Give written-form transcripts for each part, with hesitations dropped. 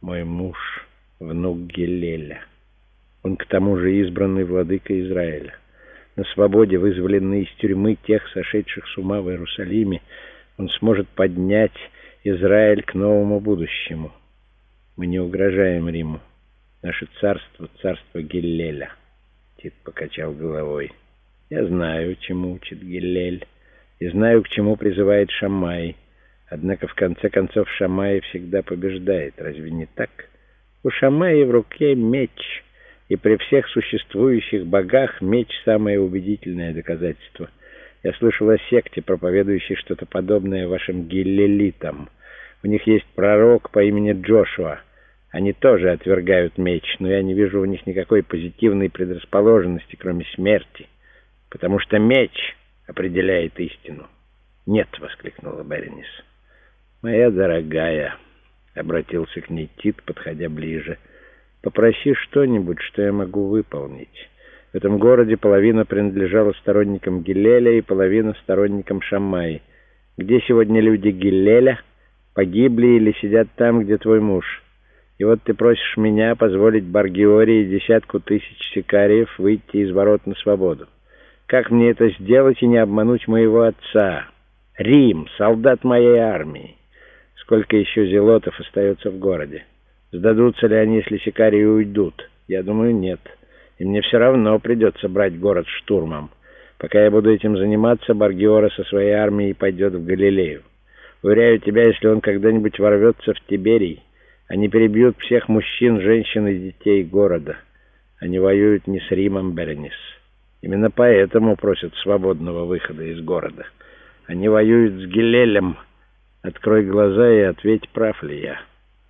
Мой муж — внук Гиллеля. Он к тому же избранный владыка Израиля. На свободе, вызволенный из тюрьмы тех, сошедших с ума в Иерусалиме, он сможет поднять Израиль к новому будущему. Мы не угрожаем Риму. Наше царство — царство Гиллеля. Тит покачал головой. Я знаю, чему учит Гиллель, и знаю, к чему призывает Шаммай. Однако, в конце концов, Шаммай всегда побеждает. Разве не так? У Шаммая в руке меч, и при всех существующих богах меч — самое убедительное доказательство. Я слышал о секте, проповедующей что-то подобное вашим гиллелитам. У них есть пророк по имени Джошуа. Они тоже отвергают меч, но я не вижу у них никакой позитивной предрасположенности, кроме смерти, потому что меч определяет истину. «Нет!» — воскликнула Беренис. «Моя дорогая!» — обратился к ней Тит, подходя ближе. «Попроси что-нибудь, что я могу выполнить. В этом городе половина принадлежала сторонникам Гиллеля и половина сторонникам Шаммаи. Где сегодня люди Гиллеля? Погибли или сидят там, где твой муж? И вот ты просишь меня позволить Бар-Гиоре и 10 000 сикариев выйти из ворот на свободу. Как мне это сделать и не обмануть моего отца? Рим, солдат моей армии. Сколько еще зелотов остается в городе? Сдадутся ли они, если сикарии уйдут? Я думаю, нет. И мне все равно придется брать город штурмом. Пока я буду этим заниматься, Бар-Гиора со своей армией пойдет в Галилею. Уверяю тебя, если он когда-нибудь ворвется в Тиберий, они перебьют всех мужчин, женщин и детей города. Они воюют не с Римом, Беренис. Именно поэтому просят свободного выхода из города. Они воюют с Гиллелем. Открой глаза и ответь, прав ли я».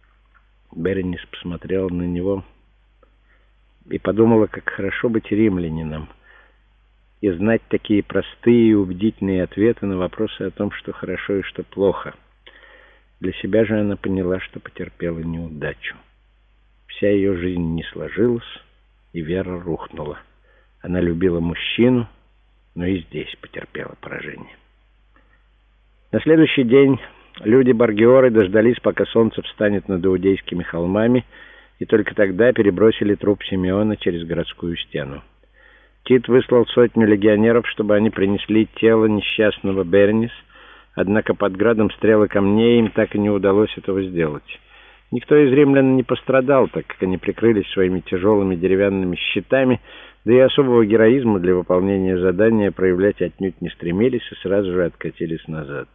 Беренис посмотрела на него и подумала, как хорошо быть римлянином и знать такие простые и убедительные ответы на вопросы о том, что хорошо и что плохо. Для себя же она поняла, что потерпела неудачу. Вся ее жизнь не сложилась, и вера рухнула. Она любила мужчину, но и здесь потерпела поражение. На следующий день люди Бар-Гиоры дождались, пока солнце встанет над Иудейскими холмами, и только тогда перебросили труп Симеона через городскую стену. Тит выслал 100 легионеров, чтобы они принесли тело несчастного Беренис, однако под градом стрел и камней им так и не удалось этого сделать. Никто из римлян не пострадал, так как они прикрылись своими тяжелыми деревянными щитами, да и особого героизма для выполнения задания проявлять отнюдь не стремились и сразу же откатились назад.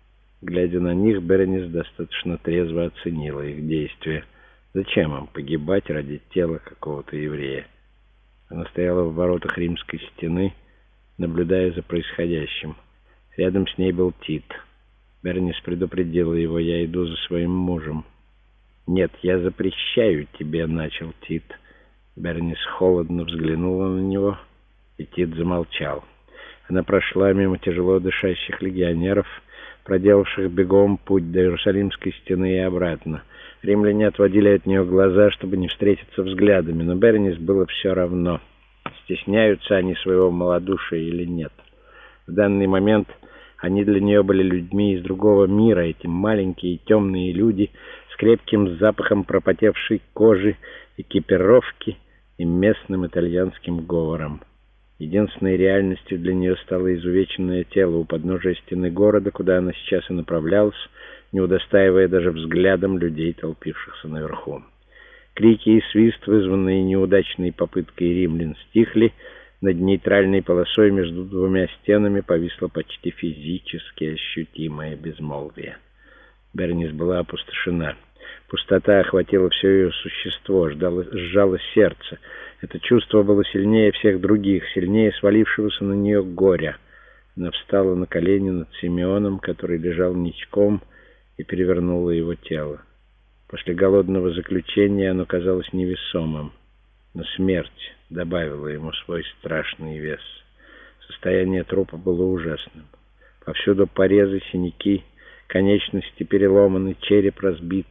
Глядя на них, Беренис достаточно трезво оценила их действия. Зачем им погибать ради тела какого-то еврея? Она стояла в воротах римской стены, наблюдая за происходящим. Рядом с ней был Тит. Беренис предупредила его: «Я иду за своим мужем». «Нет, я запрещаю тебе», — начал Тит. Беренис холодно взглянула на него, и Тит замолчал. Она прошла мимо тяжело дышащих легионеров, проделавших бегом путь до Иерусалимской стены и обратно. Римляне отводили от нее глаза, чтобы не встретиться взглядами, но Беренис было все равно, стесняются они своего малодушия или нет. В данный момент они для нее были людьми из другого мира, эти маленькие темные люди с крепким запахом пропотевшей кожи, экипировки и местным итальянским говором. Единственной реальностью для нее стало изувеченное тело у подножия стены города, куда она сейчас и направлялась, не удостаивая даже взглядом людей, толпившихся наверху. Крики и свист, вызванные неудачной попыткой римлян, стихли. Над нейтральной полосой между двумя стенами повисло почти физически ощутимое безмолвие. Беренис была опустошена. Пустота охватила все ее существо, сжало сердце. Это чувство было сильнее всех других, сильнее свалившегося на нее горя. Она встала на колени над Симеоном, который лежал ничком, и перевернула его тело. После голодного заключения оно казалось невесомым, но смерть добавила ему свой страшный вес. Состояние трупа было ужасным. Повсюду порезы, синяки, конечности переломаны, череп разбит.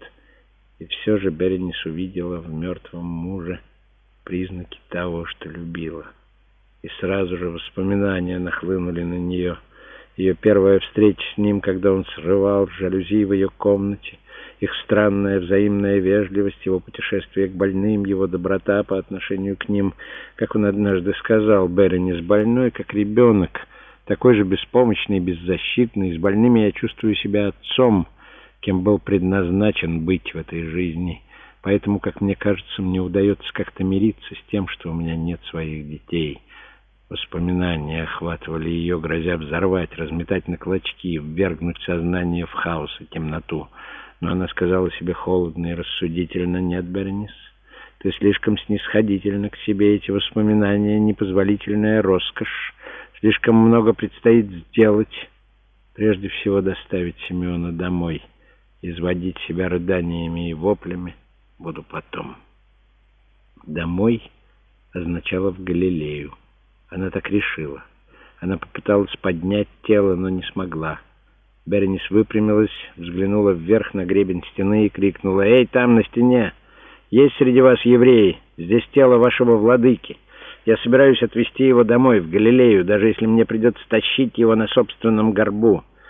И все же Беренис увидела в мертвом муже признаки того, что любила. И сразу же воспоминания нахлынули на нее. Ее первая встреча с ним, когда он срывал жалюзи в ее комнате, Их странная взаимная вежливость, его путешествие к больным, его доброта по отношению к ним. Как он однажды сказал, Беренис больной, как ребенок, такой же беспомощный и беззащитный. С больными я чувствую себя отцом, кем был предназначен быть в этой жизни. Поэтому, как мне кажется, мне удается как-то мириться с тем, что у меня нет своих детей. Воспоминания охватывали ее, грозя взорвать, разметать на клочки, ввергнуть сознание в хаос и темноту. Но она сказала себе холодно и рассудительно: «Нет, Беренис, ты слишком снисходительна к себе. Эти воспоминания — непозволительная роскошь. Слишком много предстоит сделать. Прежде всего доставить Симеона домой. Изводить себя рыданиями и воплями буду потом». «Домой» означало «в Галилею». Она так решила. Она попыталась поднять тело, но не смогла. Беренис выпрямилась, взглянула вверх на гребень стены и крикнула: «Эй, там, на стене! Есть среди вас евреи? Здесь тело вашего владыки. Я собираюсь отвезти его домой, в Галилею, даже если мне придется тащить его на собственном горбу.